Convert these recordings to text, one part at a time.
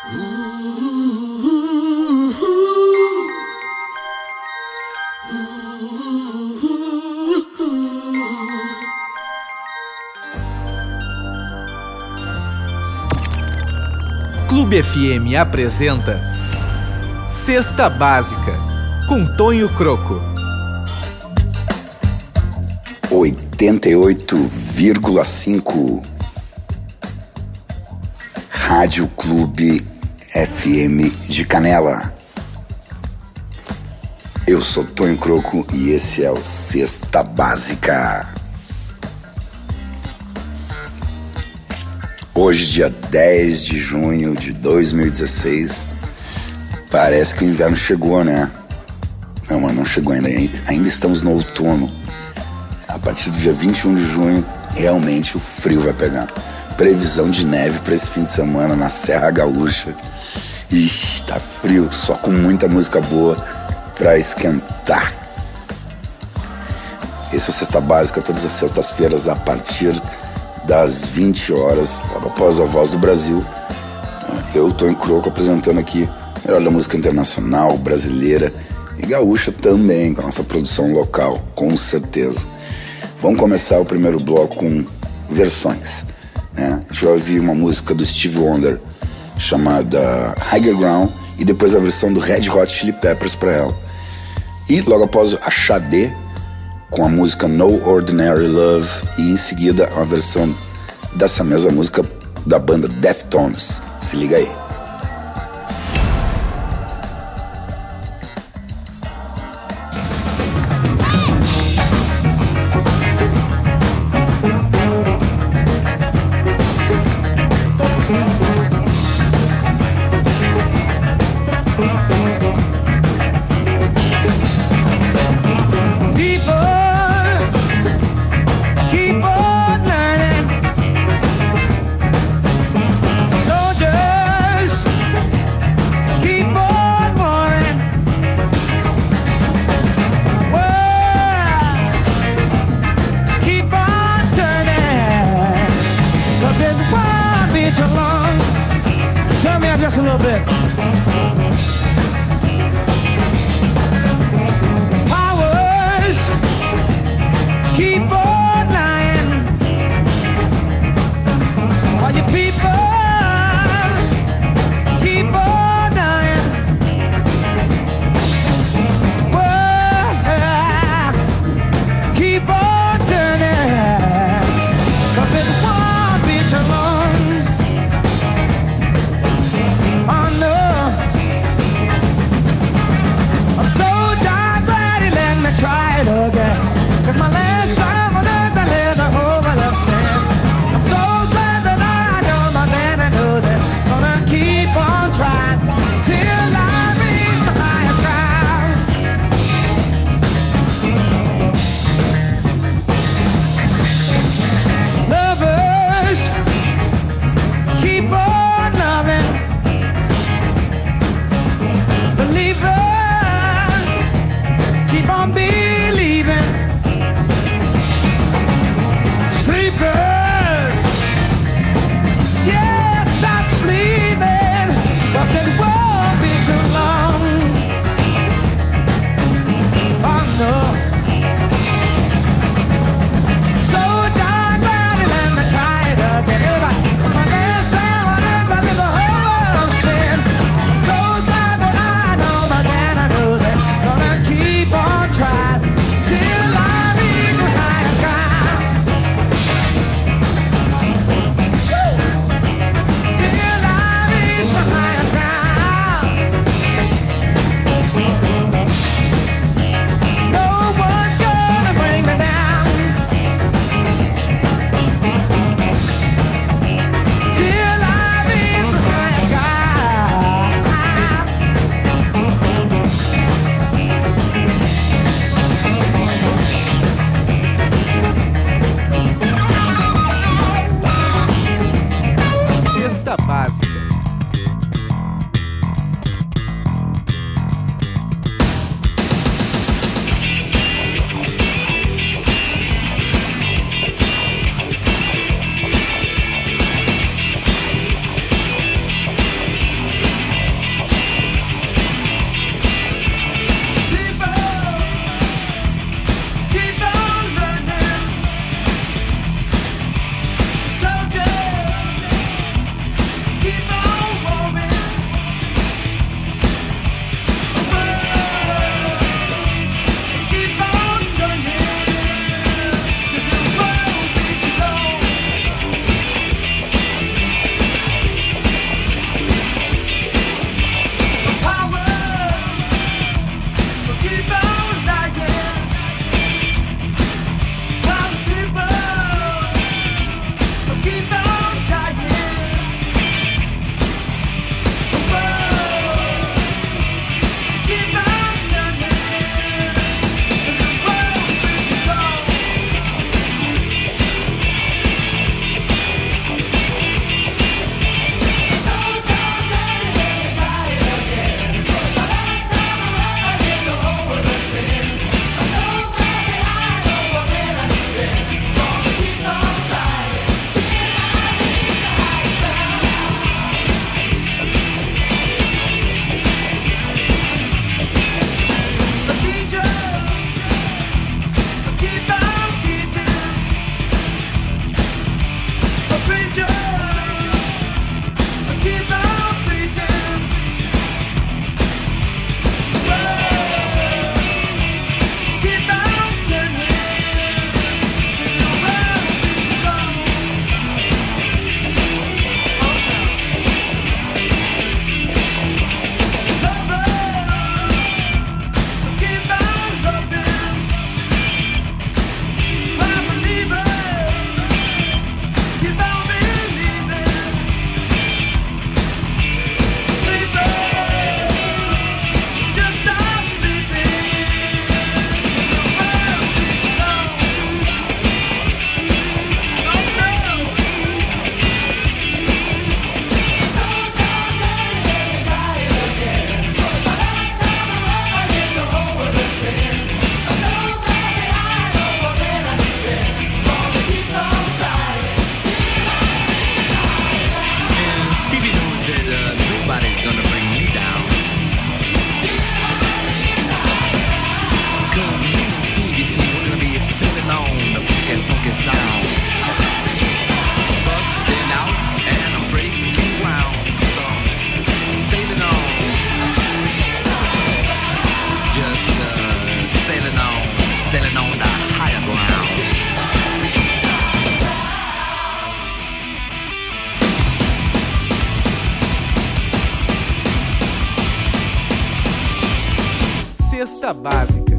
Clube FM apresenta Cesta Básica, com Tonho Croco. 88,5 Rádio Clube FM de Canela. Eu sou Tonho Croco e esse é o Cesta Básica. Hoje, dia 10 de junho de 2016, parece que o inverno chegou, né? Não, mas não chegou ainda. Ainda estamos no outono. A partir do dia 21 de junho, realmente o frio vai pegar. Previsão de neve para esse fim de semana na Serra Gaúcha. Ixi, tá frio, só com muita música boa pra esquentar. Esse é o Cesta Básica, todas as sextas-feiras a partir das 20 horas, logo após a Voz do Brasil. Eu, Tonho Croco, apresentando aqui o melhor da música internacional, brasileira e gaúcha também, com a nossa produção local, com certeza. Vamos começar o primeiro bloco com versões, né? A gente vai ouvir uma música do Stevie Wonder chamada Higher Ground e depois a versão do Red Hot Chili Peppers para ela. E logo após a Xadê com a música No Ordinary Love e em seguida a versão dessa mesma música da banda Deftones. Se liga aí. Just a little bit. Powers keep on lying. All you people keep on dying. Well, keep on turning, 'cause it won't be too long. Try it again, 'cause my last time on earth I lived a whole lot of sin. I'm so glad that I know my man, I know that gonna keep on trying till I reach the higher ground. Lovers keep on loving. Believers keep on believing. Sleepers, yeah, stop sleeping, 'cause it won't be too long. Oh no. So dark, body, let me try it again. My last time on earth I lived a whole world of sin. So glad that I know my man, I know that gonna keep on trying till I reach the higher ground. Till I reach the higher ground. No one's gonna bring me down. Till I reach the higher ground. Cesta Básica. Cesta Básica.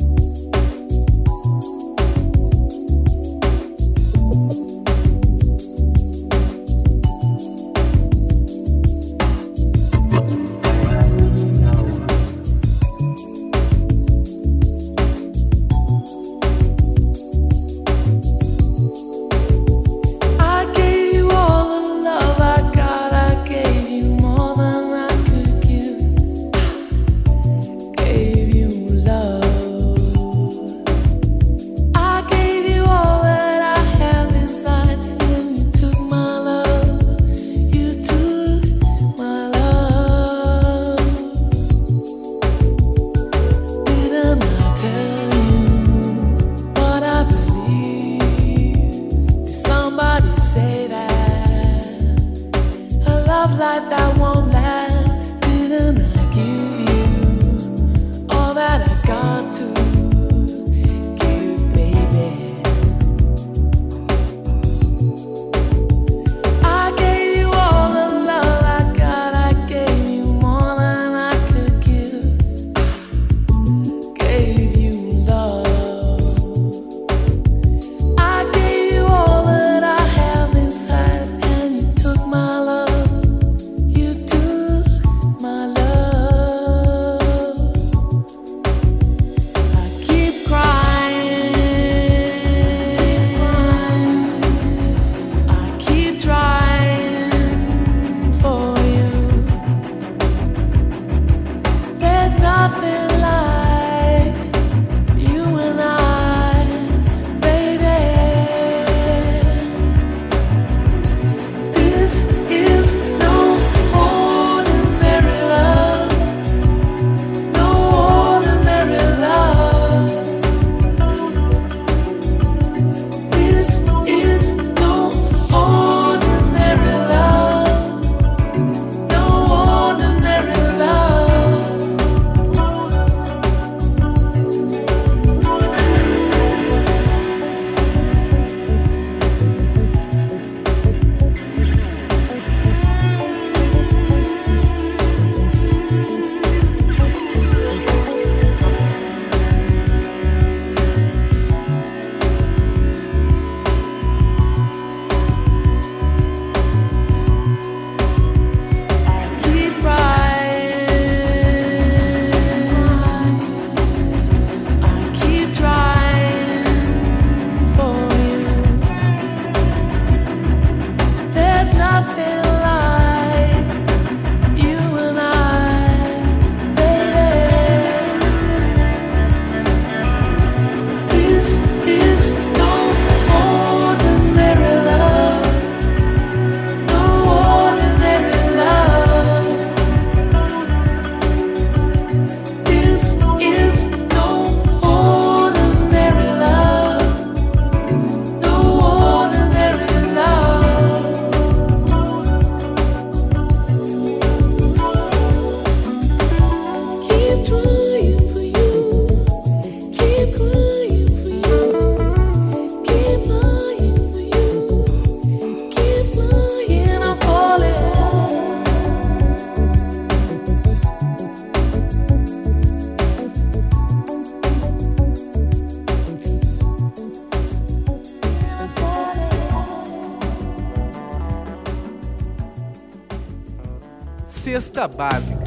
Cesta Básica.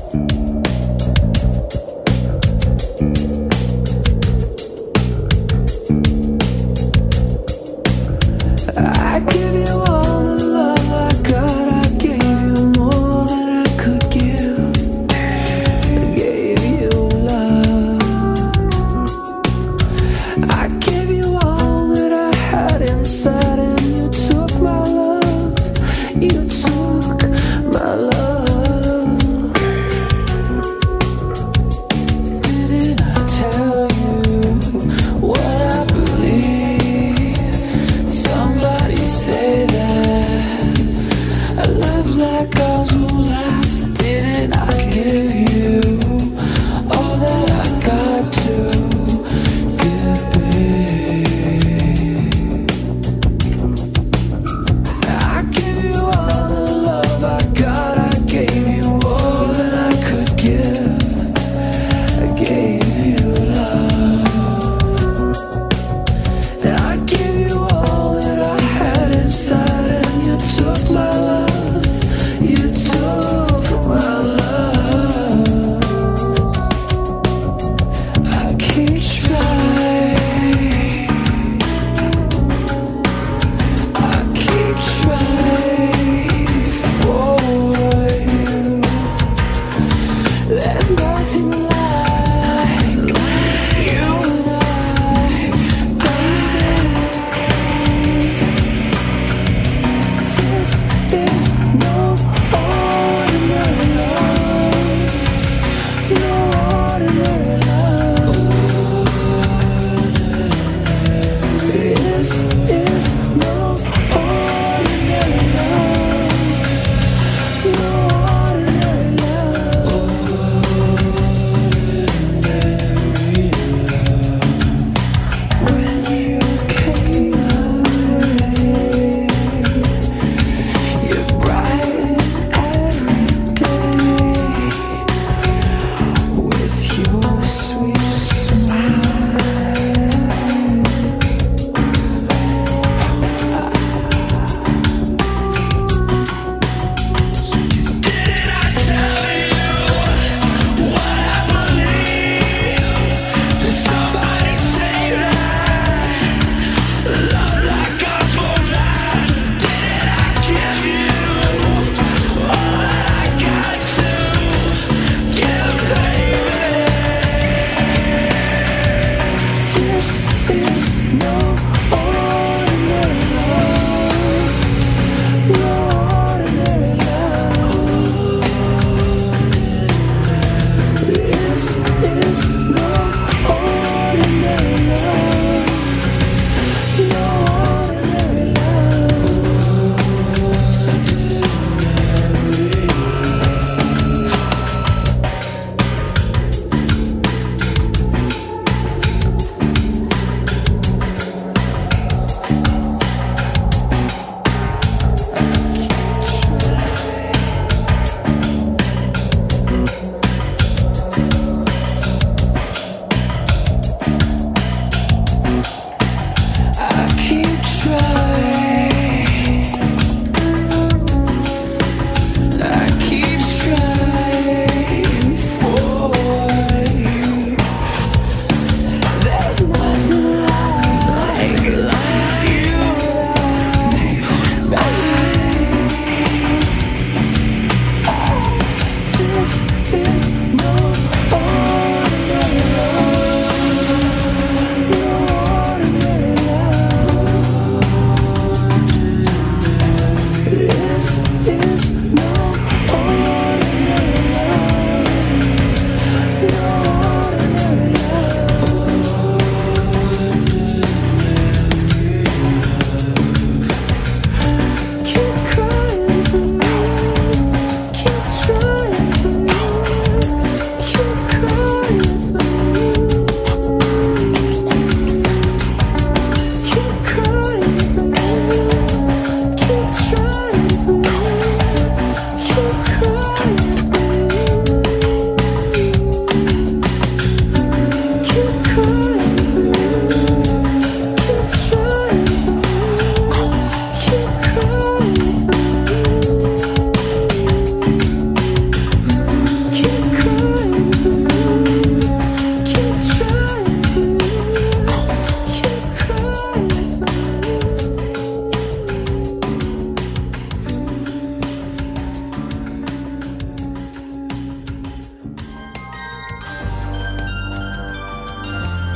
I give you all the love I got. I gave you more than I could give. I gave you love. I gave you all that I had inside, and you took my love. You took my love. Didn't I tell you what I believe? Somebody say that a love like ours will last. Didn't I give you all that I got to give, babe? I give you all the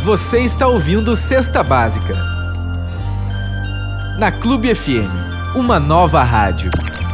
Você está ouvindo Cesta Básica. Na Clube FM, uma nova rádio.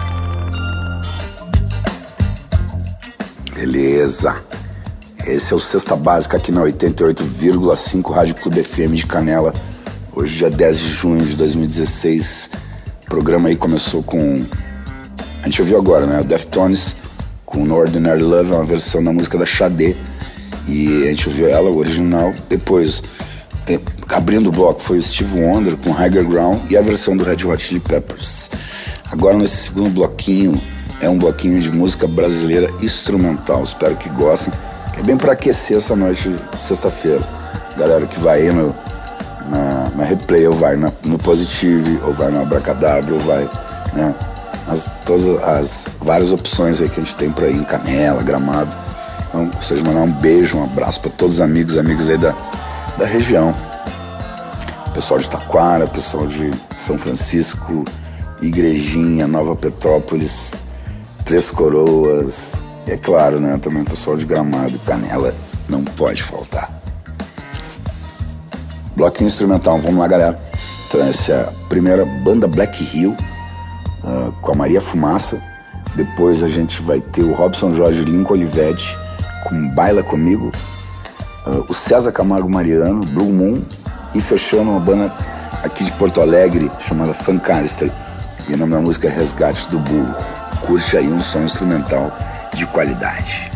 Beleza. Esse é o Cesta Básica aqui na 88,5 Rádio Clube FM de Canela. Hoje, dia 10 de junho de 2016. O programa aí começou com... A gente ouviu agora, né? Deftones com No Ordinary Love, uma versão da música da Sade. E a gente ouviu ela, o original. Depois, abrindo o bloco, foi o Steve Wonder com Higher Ground e a versão do Red Hot Chili Peppers. Agora, nesse segundo bloquinho, é um bloquinho de música brasileira instrumental. Espero que gostem. Que é bem para aquecer essa noite de sexta-feira. Galera que vai aí na Replay, ou vai no Positive, ou vai no Abracadabra, ou vai, né? Todas as várias opções aí que a gente tem por aí em Canela, Gramado. Então, gostaria de mandar um beijo, um abraço para todos os amigos aí da região. Pessoal de Taquara, pessoal de São Francisco, Igrejinha, Nova Petrópolis, Três Coroas. E é claro, né, também o pessoal de Gramado, Canela, não pode faltar. Bloquinho instrumental, vamos lá, galera. Então, essa é a primeira banda Black Hill, com a Maria Fumaça. Depois a gente vai ter o Robson Jorge Lincoln Olivetti com Baila Comigo, o César Camargo Mariano, Blue Moon, e fechando uma banda aqui de Porto Alegre chamada Funkarister, e o nome da música é Resgate do Burro. Curte aí um som instrumental de qualidade.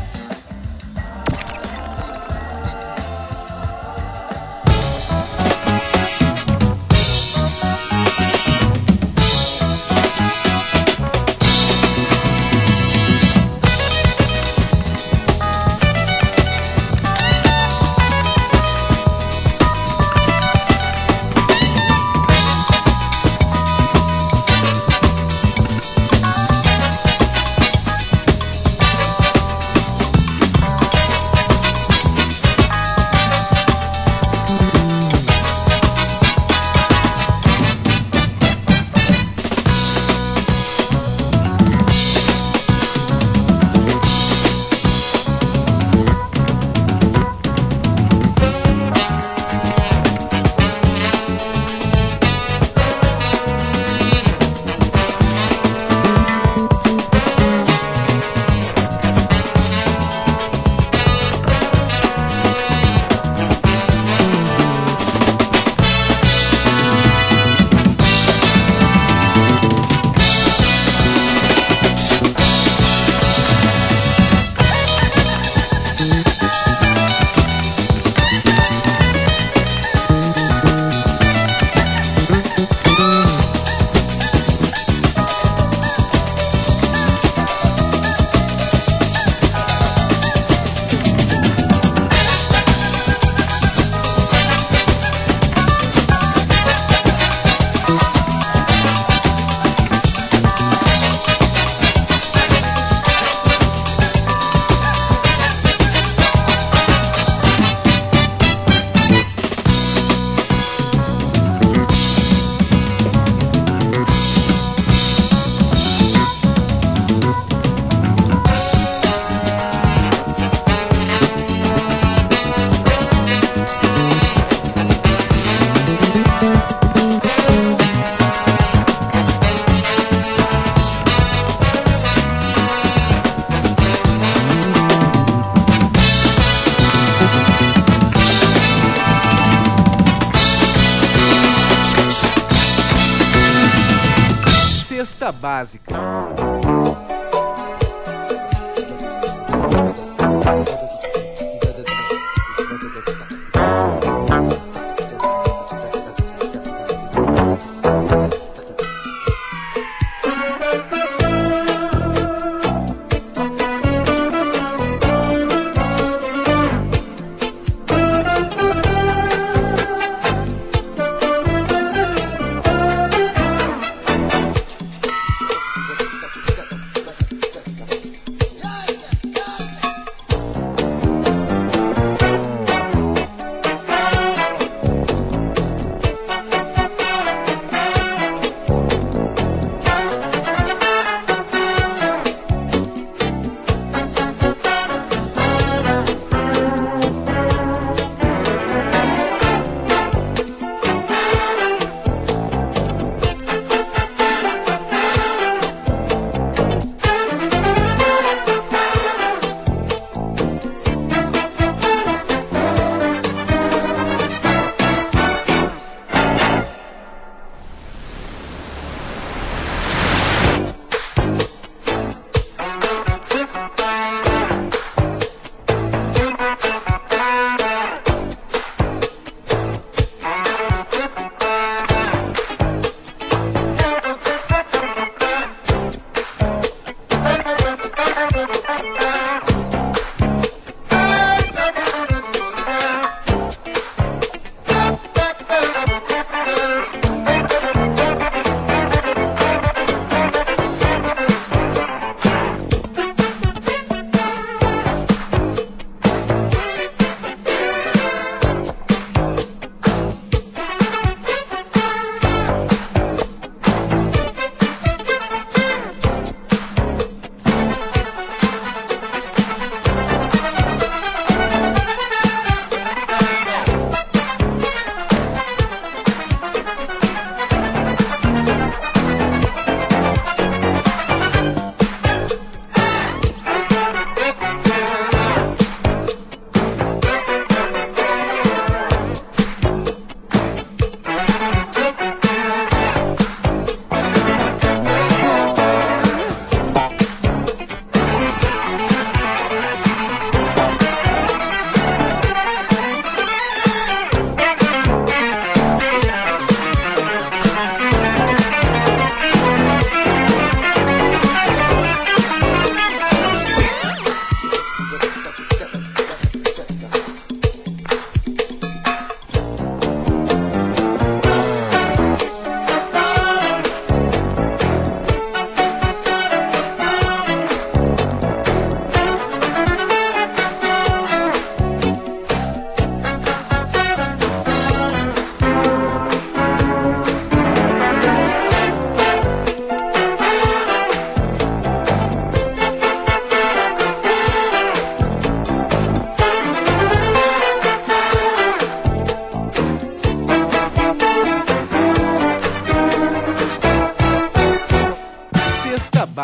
Cesta Básica.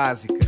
Básica.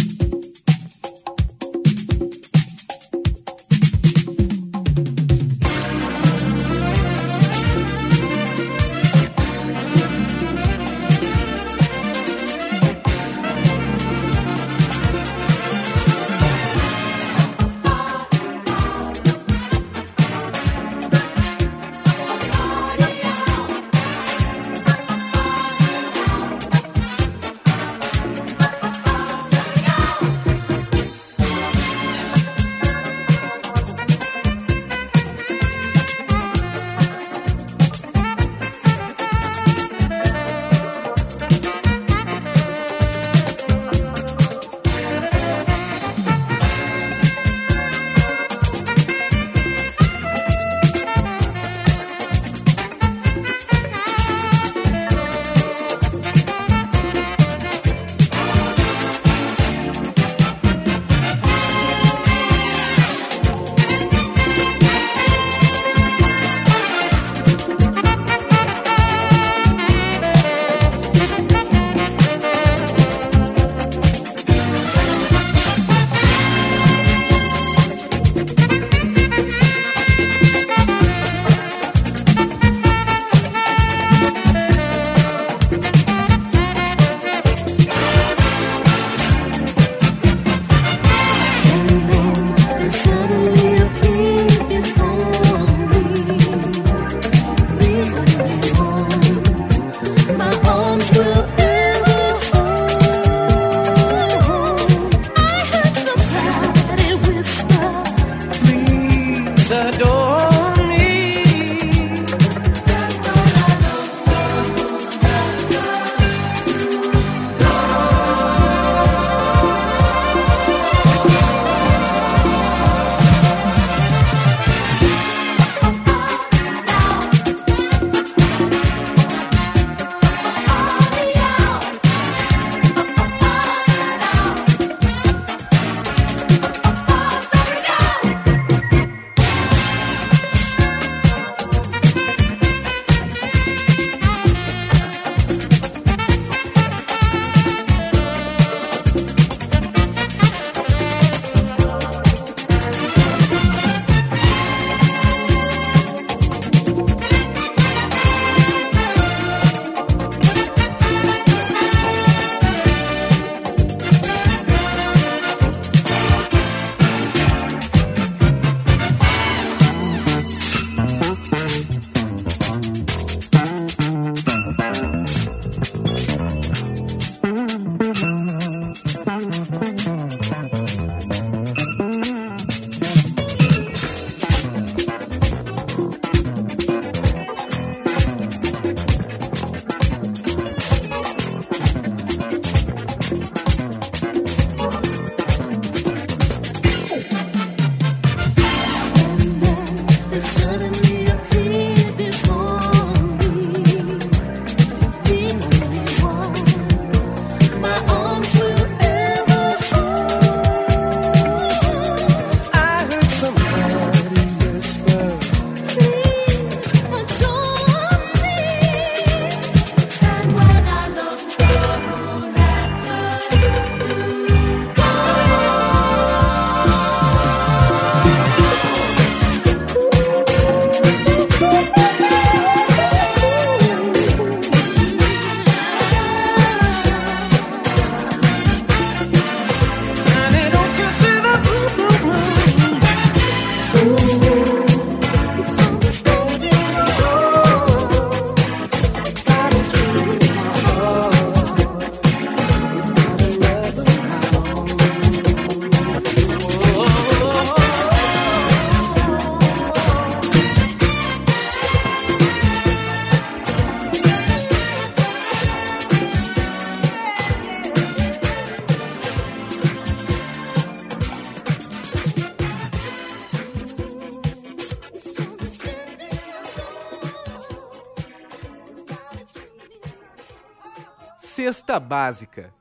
Cesta Básica.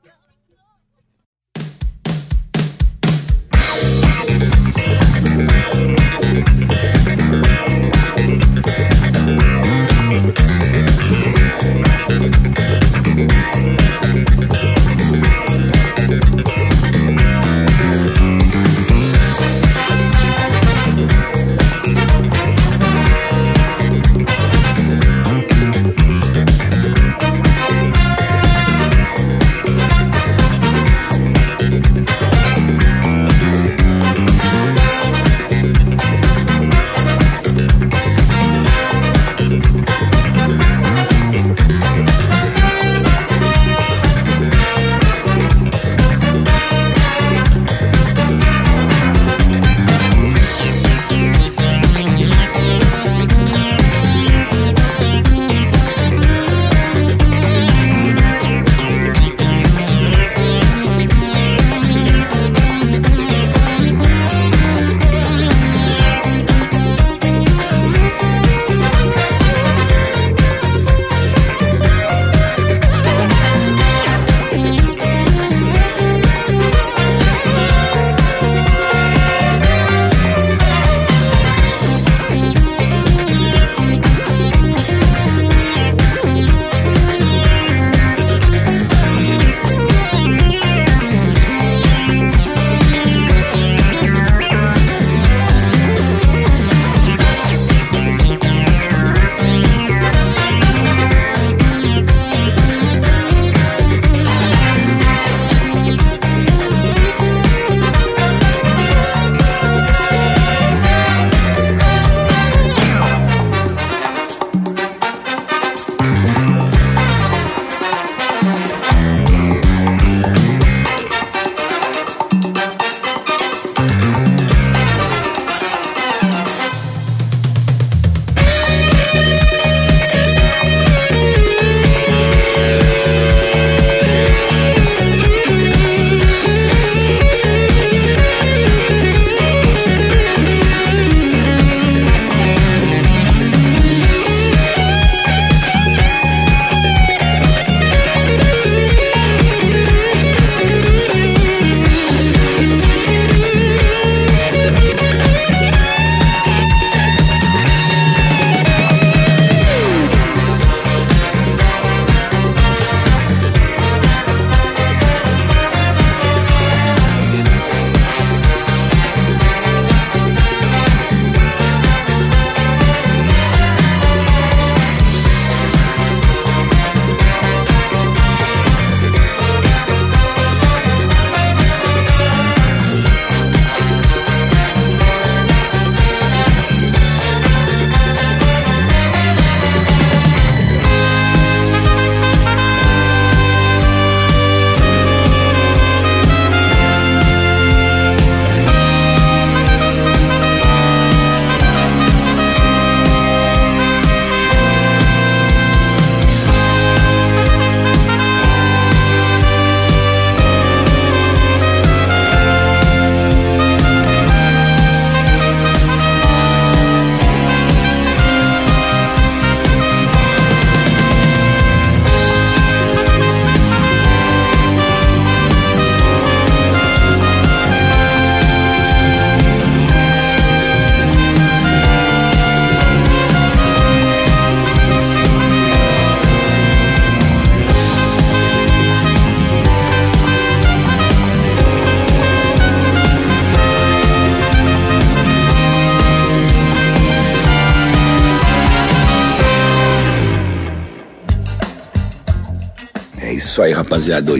Isso aí, rapaziada,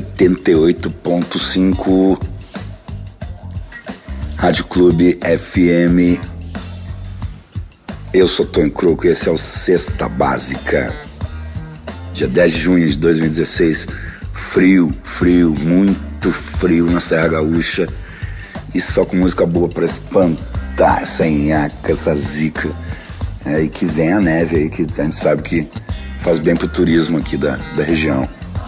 88.5 Rádio Clube FM. Eu sou Tonho Croco e esse é o Sexta Básica. Dia 10 de junho de 2016. Frio, muito frio na Serra Gaúcha. E só com música boa pra espantar essa nhaca, essa zica. E que vem a neve aí, que a gente sabe que faz bem pro turismo aqui da região.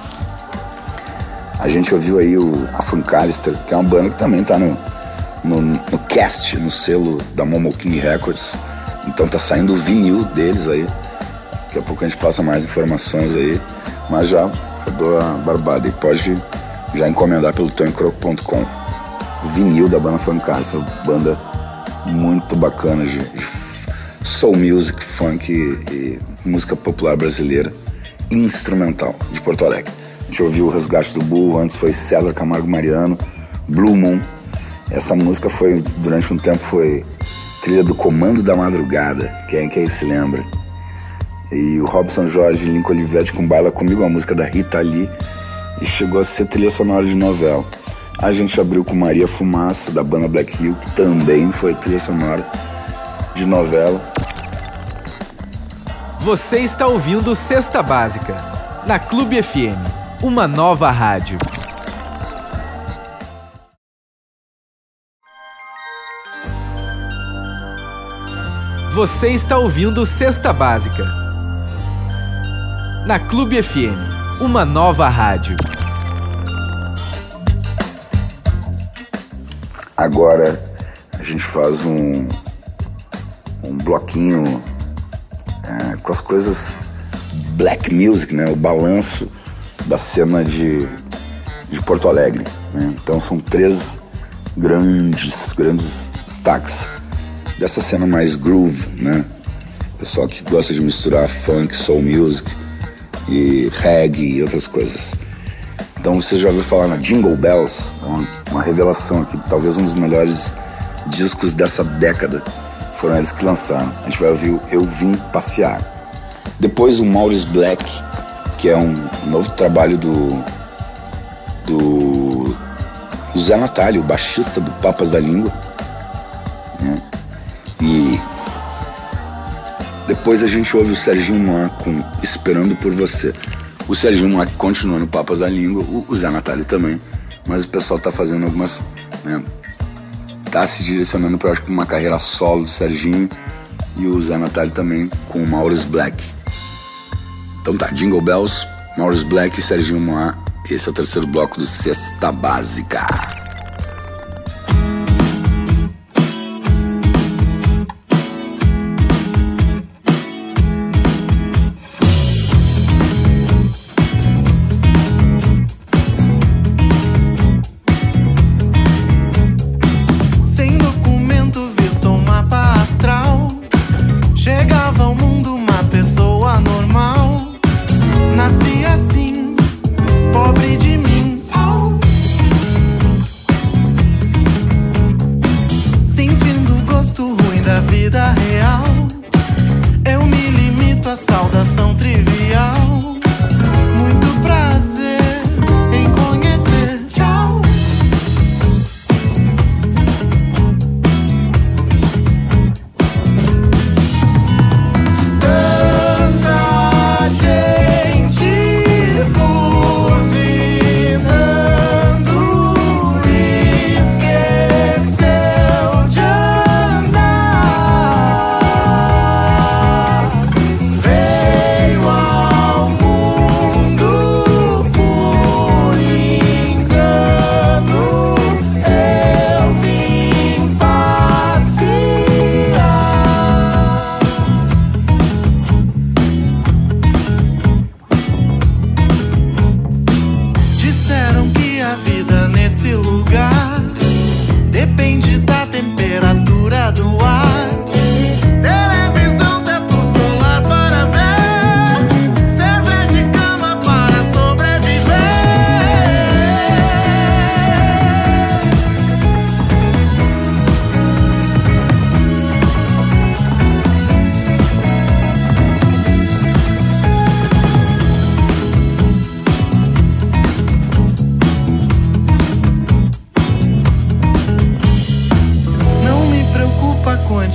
A gente ouviu aí a Funkalister, que é uma banda que também tá no cast, no selo da Momo King Records. Então tá saindo o vinil deles aí. Daqui a pouco a gente passa mais informações aí. Mas já dou a barbada e pode já encomendar pelo tonhocroco.com. O vinil da banda Funkalister, banda muito bacana de soul music, funk e música popular brasileira, instrumental, de Porto Alegre. A gente ouviu o Resgate do Burro, antes foi César Camargo Mariano, Blue Moon. Essa música foi, durante um tempo, foi trilha do Comando da Madrugada, quem aí se lembra? E o Robson Jorge e Lincoln Olivetti com Baila Comigo, uma música da Rita Lee, e chegou a ser trilha sonora de novela. A gente abriu com Maria Fumaça, da banda Black Hill, que também foi trilha sonora de novela. Você está ouvindo Sexta Básica, na Clube FM, uma nova rádio. Você está ouvindo Sexta Básica, na Clube FM, uma nova rádio. Agora a gente faz um bloquinho com as coisas black music, né? O balanço da cena de Porto Alegre, né? Então são 3 grandes destaques dessa cena mais groove, né? Pessoal que gosta de misturar funk, soul music e reggae e outras coisas. Então você já ouviu falar na Jingle Bells, uma revelação aqui, talvez um dos melhores discos dessa década. Foram eles que lançaram. A gente vai ouvir o Eu Vim Passear. Depois o Maurice Black, que é um novo trabalho do Zé Natalio, o baixista do Papas da Língua, né? E depois a gente ouve o Serginho Moá com Esperando por Você. O Serginho Moá que continua no Papas da Língua, o Zé Natalio também, mas o pessoal tá fazendo algumas, né, tá se direcionando para uma carreira solo do Serginho, e o Zé Natalio também com o Maurice Black. Então tá, Jingle Bells, Maurice Black e Serginho Moá. Esse é o terceiro bloco do Sexta Básica. Nasci assim, pobre de mim.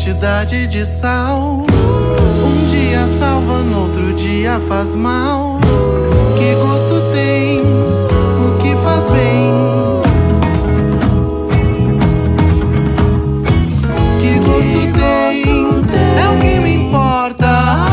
quantidade de sal. Um dia salva, no outro dia faz mal. Que gosto tem o que faz bem? Que gosto tem é o que me importa.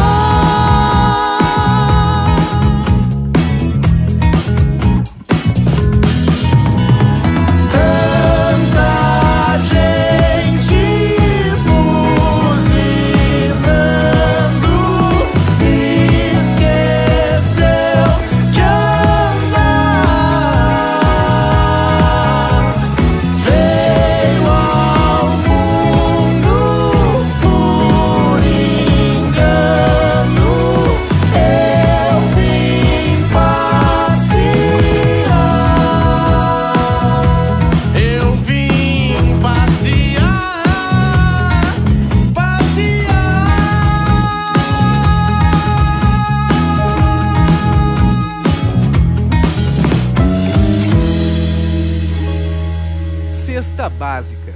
Cesta Básica.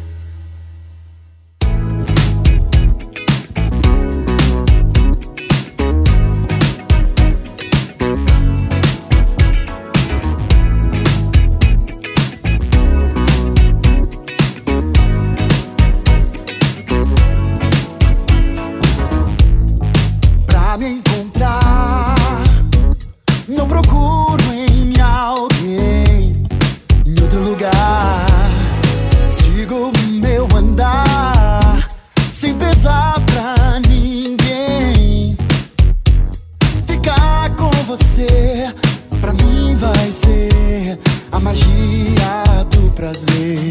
Pra me encontrar, não procuro em alguém, em outro lugar. Sigo o meu andar, sem pesar pra ninguém. Ficar com você, pra mim vai ser a magia do prazer.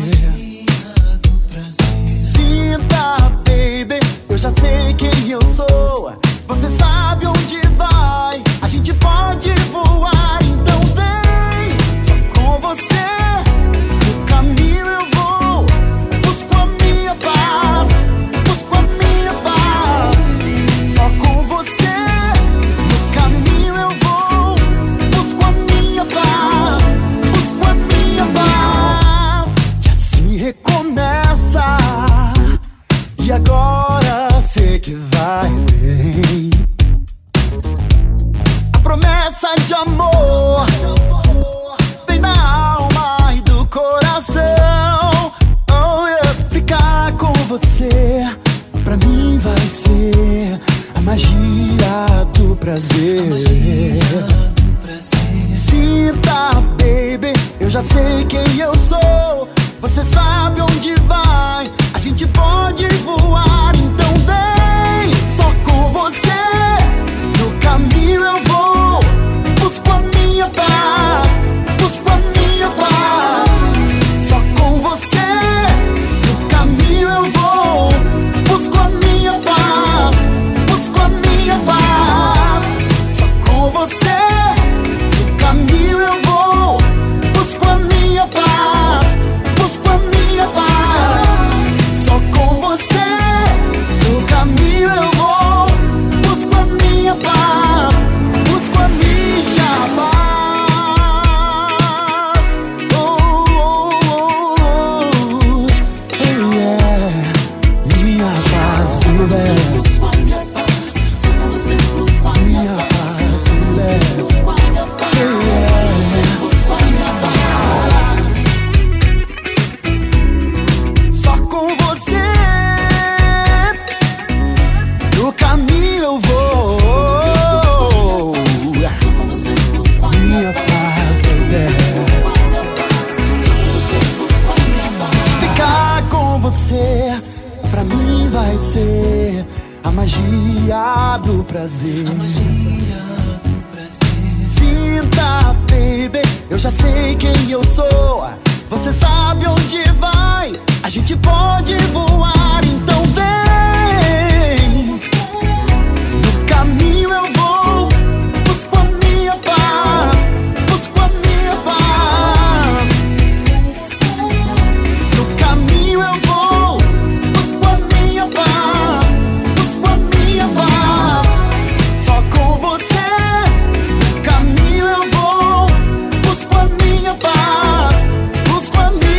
Sinta, baby, eu já sei quem eu sou. Você sabe onde vai, a gente pode voar. Então vem, só com você. No caminho eu vou, busco a minha paz, busco a minha paz. Só com você. No caminho eu vou, busco a minha paz, busco a minha paz. E assim recomeça. E agora sei que vai bem. A promessa de amor vem na alma e do coração. Oh, yeah. Ficar com você, pra mim vai ser a magia do prazer. Sinta, baby, eu já sei quem eu sou. Você sabe onde vai, a gente pode voar. Então vem, só com você. No caminho eu vou, busco a minha paz, busco a minha paz. Só com você. No caminho eu vou, busco a minha paz, busco a minha paz. Só com você. No caminho eu vou, busco a minha paz, busco a minha paz. Só com você. No caminho eu vou, busco a minha paz, busco a minha paz. Oh, oh, oh, oh. Yeah. Minha paz, mulher. Minha paz, mulher. Só com você. No caminho eu vou. Minha paz, mulher. Ficar com você, pra mim vai ser a magia do prazer. Sinta, baby, eu já sei quem eu sou. Você sabe onde vai, a gente pode voar. Então vem, no caminho eu vou, busco a minha paz, busco a minha paz. No caminho eu vou, busco a minha paz, busco a minha paz. Só com você. No caminho eu vou, busco a minha paz, busco a minha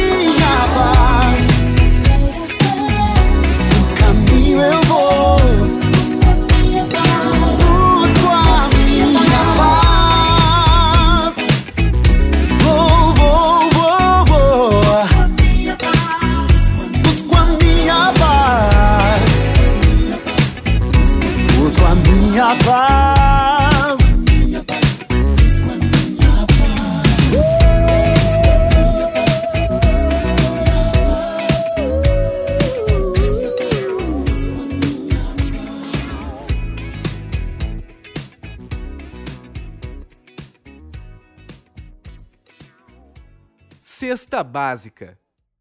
Cesta Básica.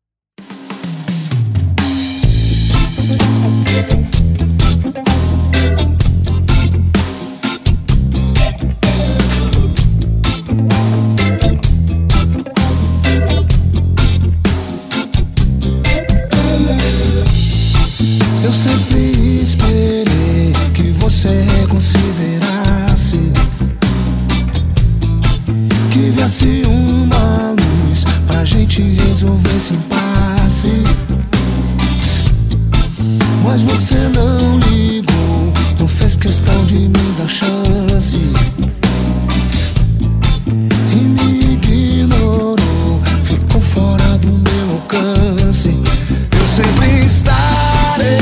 Eu sempre esperei que você reconsiderasse, que viesse uma luz pra gente resolver esse impasse. Mas você não ligou, não fez questão de me dar chance e me ignorou, ficou fora do meu alcance. Eu sempre estarei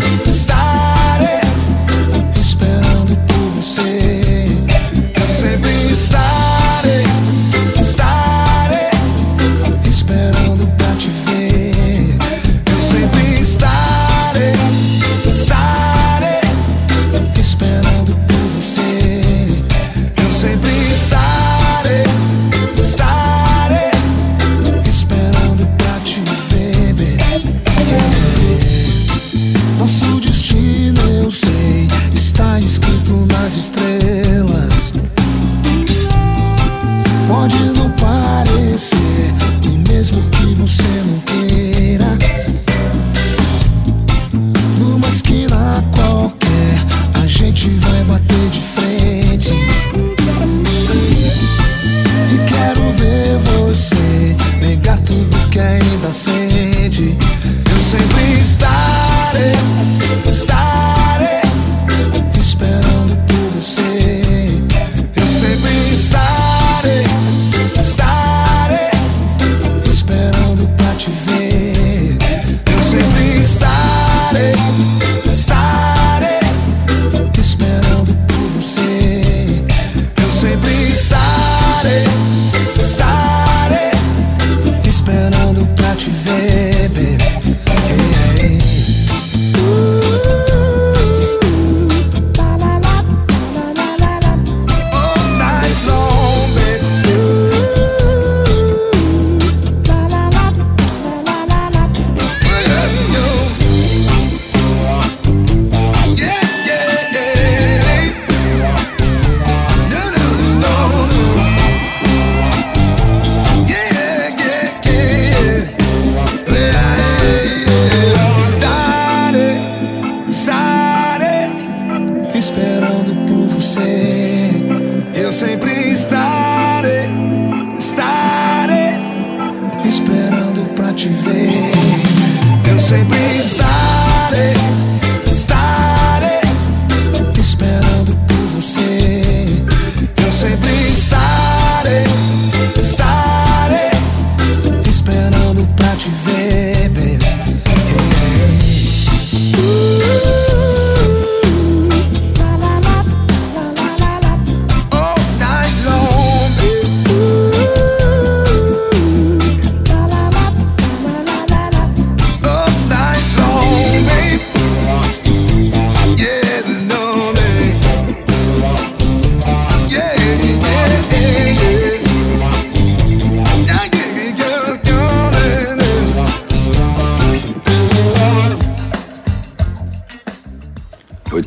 esperando por você. Eu sempre estarei esperando pra te ver. Eu sempre estarei esperando por você. Eu sempre estarei esperando pra te ver, baby. Nosso destino, eu sei, está escrito nas estrelas. Pode não parecer, e mesmo que você não queira, numa esquina qualquer a gente vai bater de frente. E quero ver você negar tudo que ainda sente. Eu sempre estarei esperando por você. Eu sempre estarei esperando pra te ver. Eu sempre estarei esperando por você. Eu sempre estarei esperando pra te ver, baby. Esperando por você. Eu sempre estarei esperando pra te ver. Eu sempre estarei esperando por você. Eu sempre estarei esperando pra te ver, baby. .5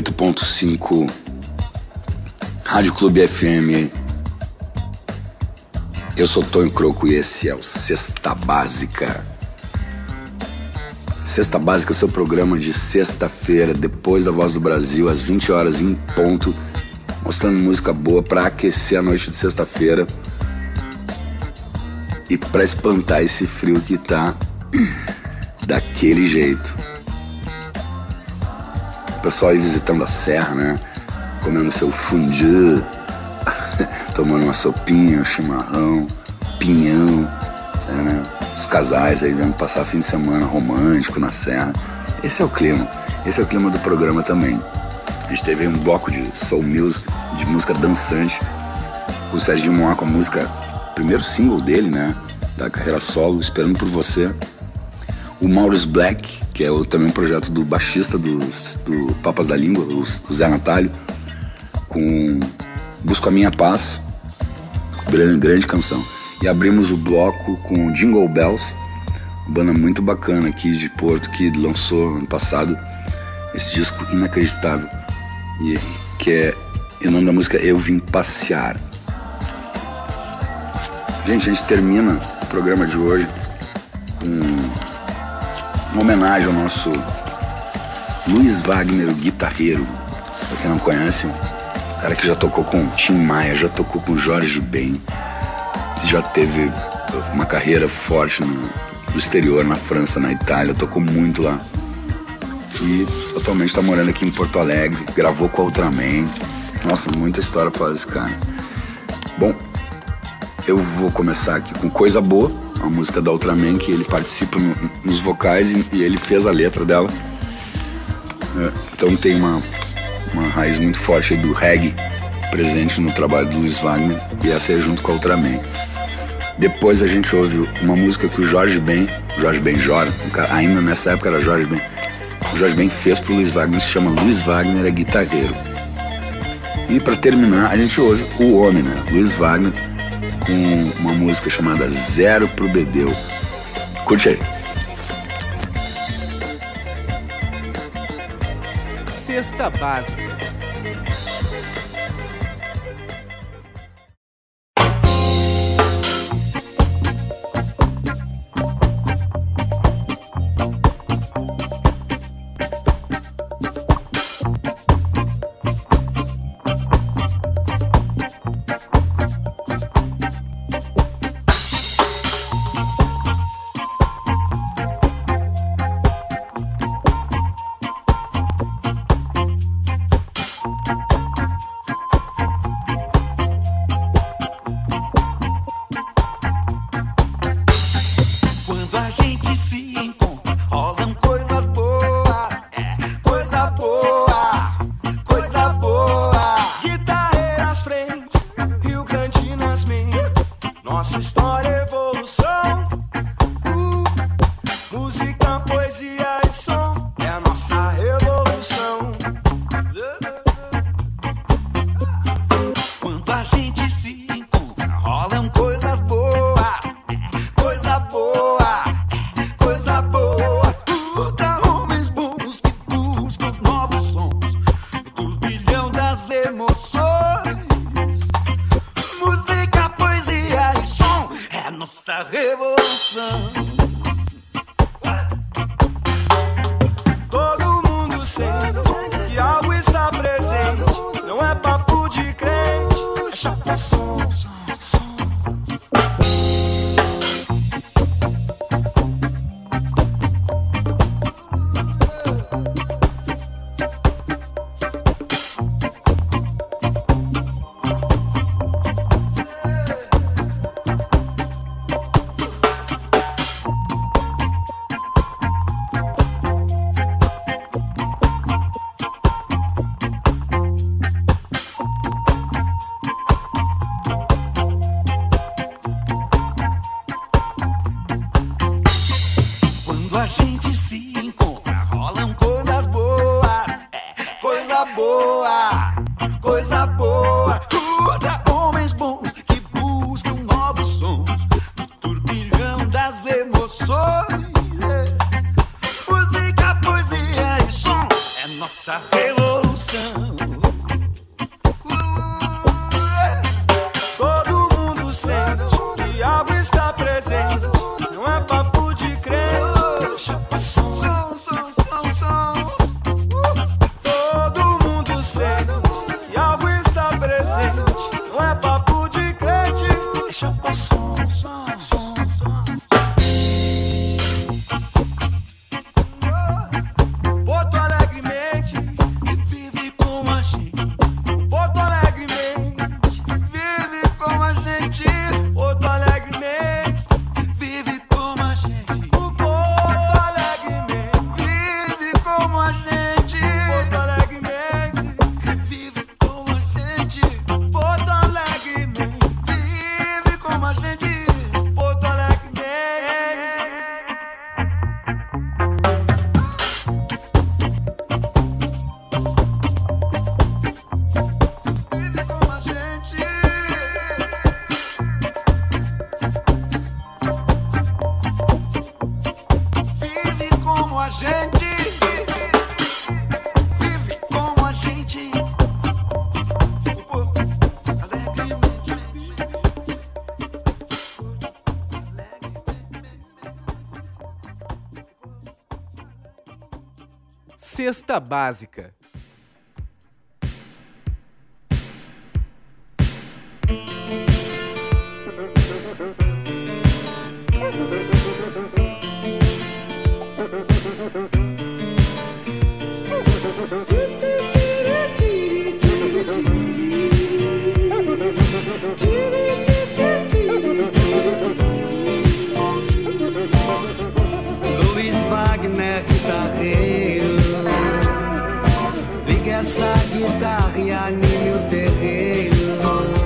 Rádio Clube FM. Eu sou Tonho Croco e esse é o Cesta Básica. Cesta Básica é o seu programa de sexta-feira, depois da Voz do Brasil, às 20 horas em ponto, mostrando música boa pra aquecer a noite de sexta-feira e pra espantar esse frio que tá daquele jeito. O pessoal aí visitando a serra, né? Comendo seu fondue, tomando uma sopinha, um chimarrão, pinhão, né? Os casais aí vendo passar fim de semana romântico na serra. Esse é o clima do programa também. A gente teve um bloco de soul music, de música dançante. O Serginho Moá com a música, primeiro single dele, né? Da carreira solo, Esperando por Você. O Maurice Black, que é também um projeto do baixista do Papas da Língua, o Zé Natalio, com Busco a Minha Paz, grande canção. E abrimos o bloco com Jingle Bells, uma banda muito bacana aqui de Porto, que lançou ano passado esse disco inacreditável, e o nome da música Eu Vim Passear. Gente, a gente termina o programa de hoje com uma homenagem ao nosso Luiz Wagner, o guitarreiro. Pra quem não conhece, um cara que já tocou com Tim Maia, já tocou com Jorge Ben, já teve uma carreira forte no exterior, na França, na Itália, tocou muito lá. E atualmente está morando aqui em Porto Alegre, gravou com a Ultraman. Nossa, muita história para esse cara. Bom, eu vou começar aqui com Coisa Boa, uma música da Ultraman que ele participa nos vocais e ele fez a letra dela. Então tem uma raiz muito forte do reggae presente no trabalho do Luiz Wagner, e essa é junto com a Ultraman. Depois a gente ouve uma música que o Jorge Benjor, ainda nessa época era Jorge Ben, o Jorge Ben fez pro Luiz Wagner, se chama Luiz Wagner é Guitarreiro. E pra terminar a gente ouve o homem, né, Luiz Wagner, com uma música chamada Zero pro Bedeu. Curte aí. Cesta Básica. Porto Alegre mente e vive com a gente. Vive como a gente. O povo alegremente. Cesta Básica. Luiz Wagner, guitarreiro, liga essa guitarra e anime o terreiro.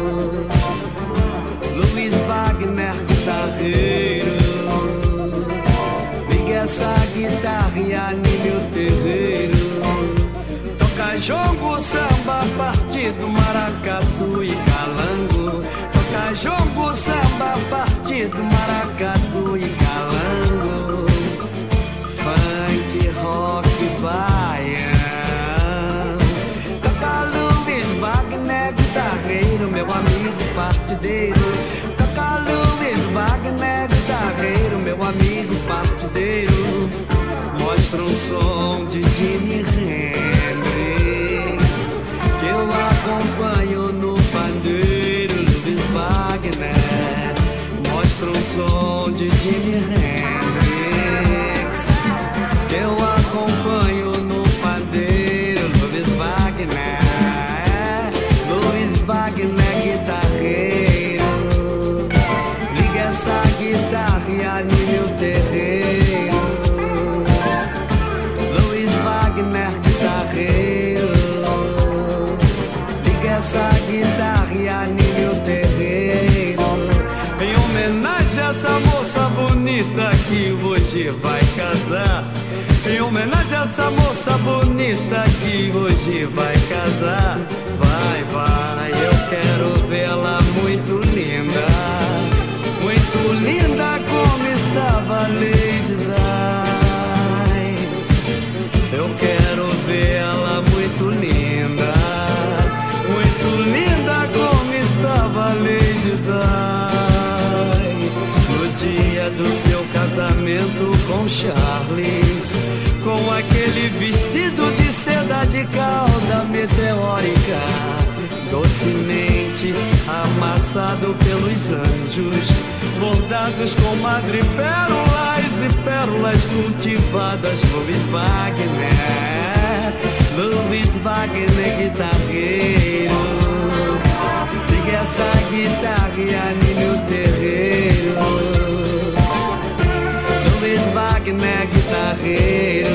Luiz Wagner, guitarreiro, liga essa guitarra e anime o terreiro. Toca jongo, samba, partido, maracatu e calango. Toca jongo, samba, partido, maracatu e calango. Funk, rock, baião. Toca Luiz Wagner, guitarreiro, meu amigo partideiro. Toca Luiz Wagner, guitarreiro, meu amigo partideiro. Mostra um som de Jimi Hendrix que eu acompanho no pandeiro. Luiz Wagner, mostra um som de Jimi Hendrix que eu acompanho no pandeiro. Luiz Wagner, Luiz Wagner, guitarreiro, liga essa guitarra e anime o terreiro. Luiz Wagner, guitarreiro, liga essa guitarra e anime o terreiro. Em homenagem a essa moça bonita que hoje vai casar. Em homenagem a essa moça bonita que hoje vai casar. Vai, vai, eu quero vê-la muito linda. Muito linda como estava Lady Di. Eu quero vê-la muito linda. Muito linda como estava Lady Di no dia do seu casamento com Charles, com aquele vestido de seda de cauda meteórica, docemente amassado pelos anjos, bordados com madrepérolas e pérolas cultivadas. Luiz Wagner, Luiz Wagner, guitarreiro, liga essa guitarra e anime o terreiro. Luiz Wagner, guitarreiro,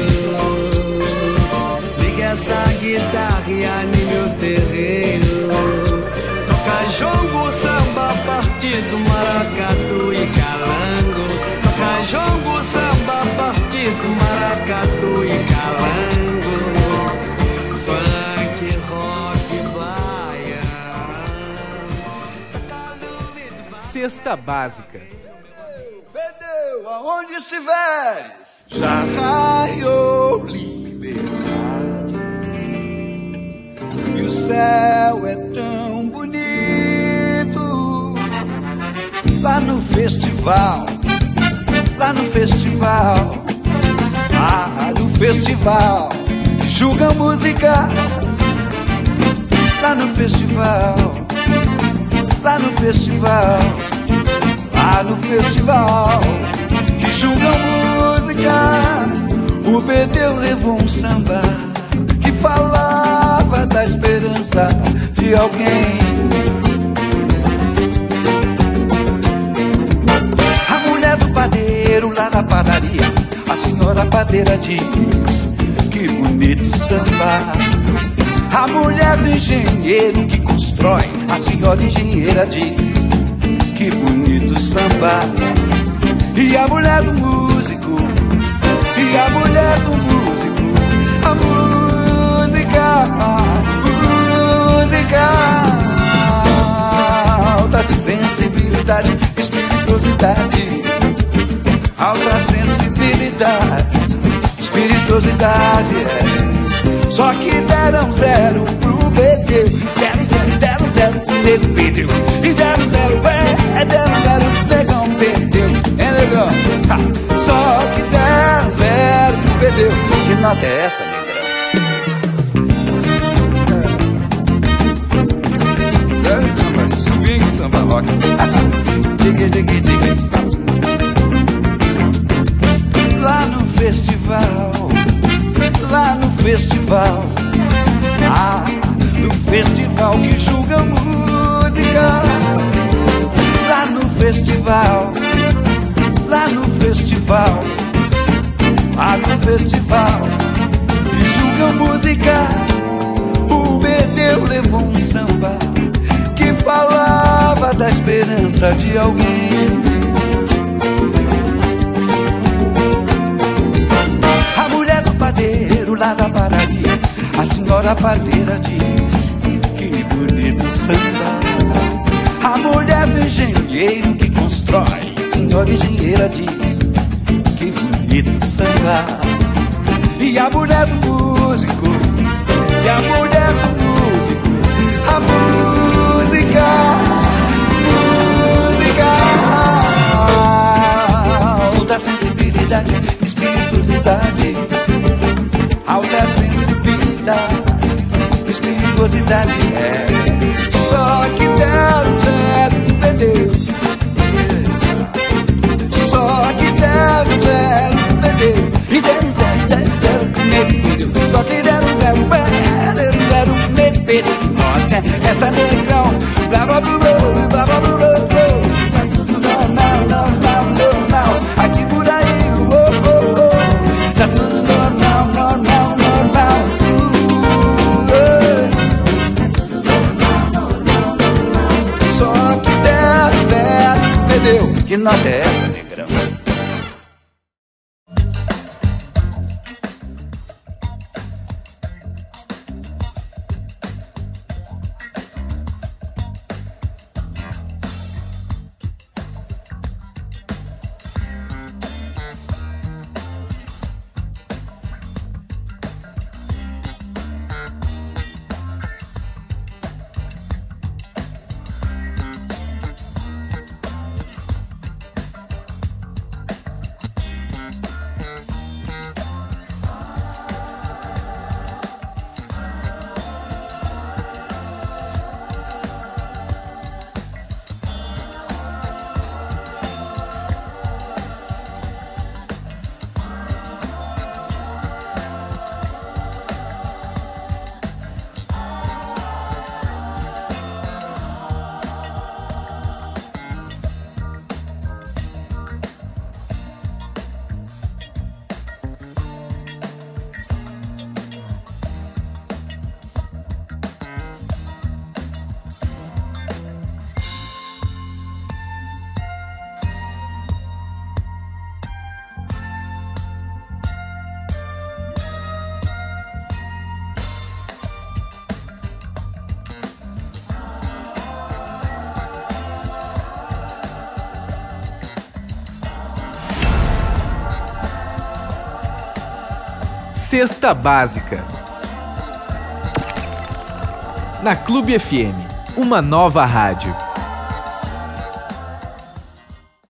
liga essa guitarra e anime o terreiro. Toca jongo, samba, partido, maracatu e calango. Toca jongo, samba, partido, maracatu e calango. Funk, rock, baião. Cesta Básica. Perdeu aonde estiveres, já raiou liberdade. E o céu é tão bonito. Lá no festival, lá no festival, lá no festival, julgam músicas. Lá no festival, lá no festival, lá no festival, que julgam música. O Bedeu levou um samba que falava da esperança de alguém. A mulher do padeiro lá na padaria, a senhora padeira diz: que bonito samba. A mulher do engenheiro que constrói, a senhora engenheira diz: que bonito samba. E a mulher do músico, e a mulher do músico, a música, música. Alta sensibilidade, espirituosidade. Alta sensibilidade, espirituosidade. espirituosidade, Só que deram 0 pro Bedeu. Deram zero, o nego perdeu. E deram 0, deram 0, o negão perdeu. Negão? Só que deram 0 pro Bedeu. Que nota é essa, negrão? Swing, samba, rock. Diga. Lá no festival, no festival que julga música. Lá no festival que julga música. O Bedeu levou um samba que falava da esperança de alguém. A mulher do padeiro lá da padaria, a senhora padeira diz: que bonito samba. A mulher do engenheiro que constrói, a senhora engenheira diz: que bonito samba. E a mulher do músico, e a mulher do músico, a música, alta sensibilidade, espirituosidade, alta sensibilidade, espirituosidade, Só que deram 0 pro Bedeu. Só que deram 0 pro Bedeu. E deram 0 pro nego perdeu. Só que deram 0 pro nego perdeu. Nota essa, negrão. Blá blá blá blá blá blá blá blá. Tá tudo normal. Aqui por aí, tá tudo normal. Só que deram 0 pro Bedeu. Que nota é essa, negrão? Cesta Básica. Na Clube FM, uma nova rádio.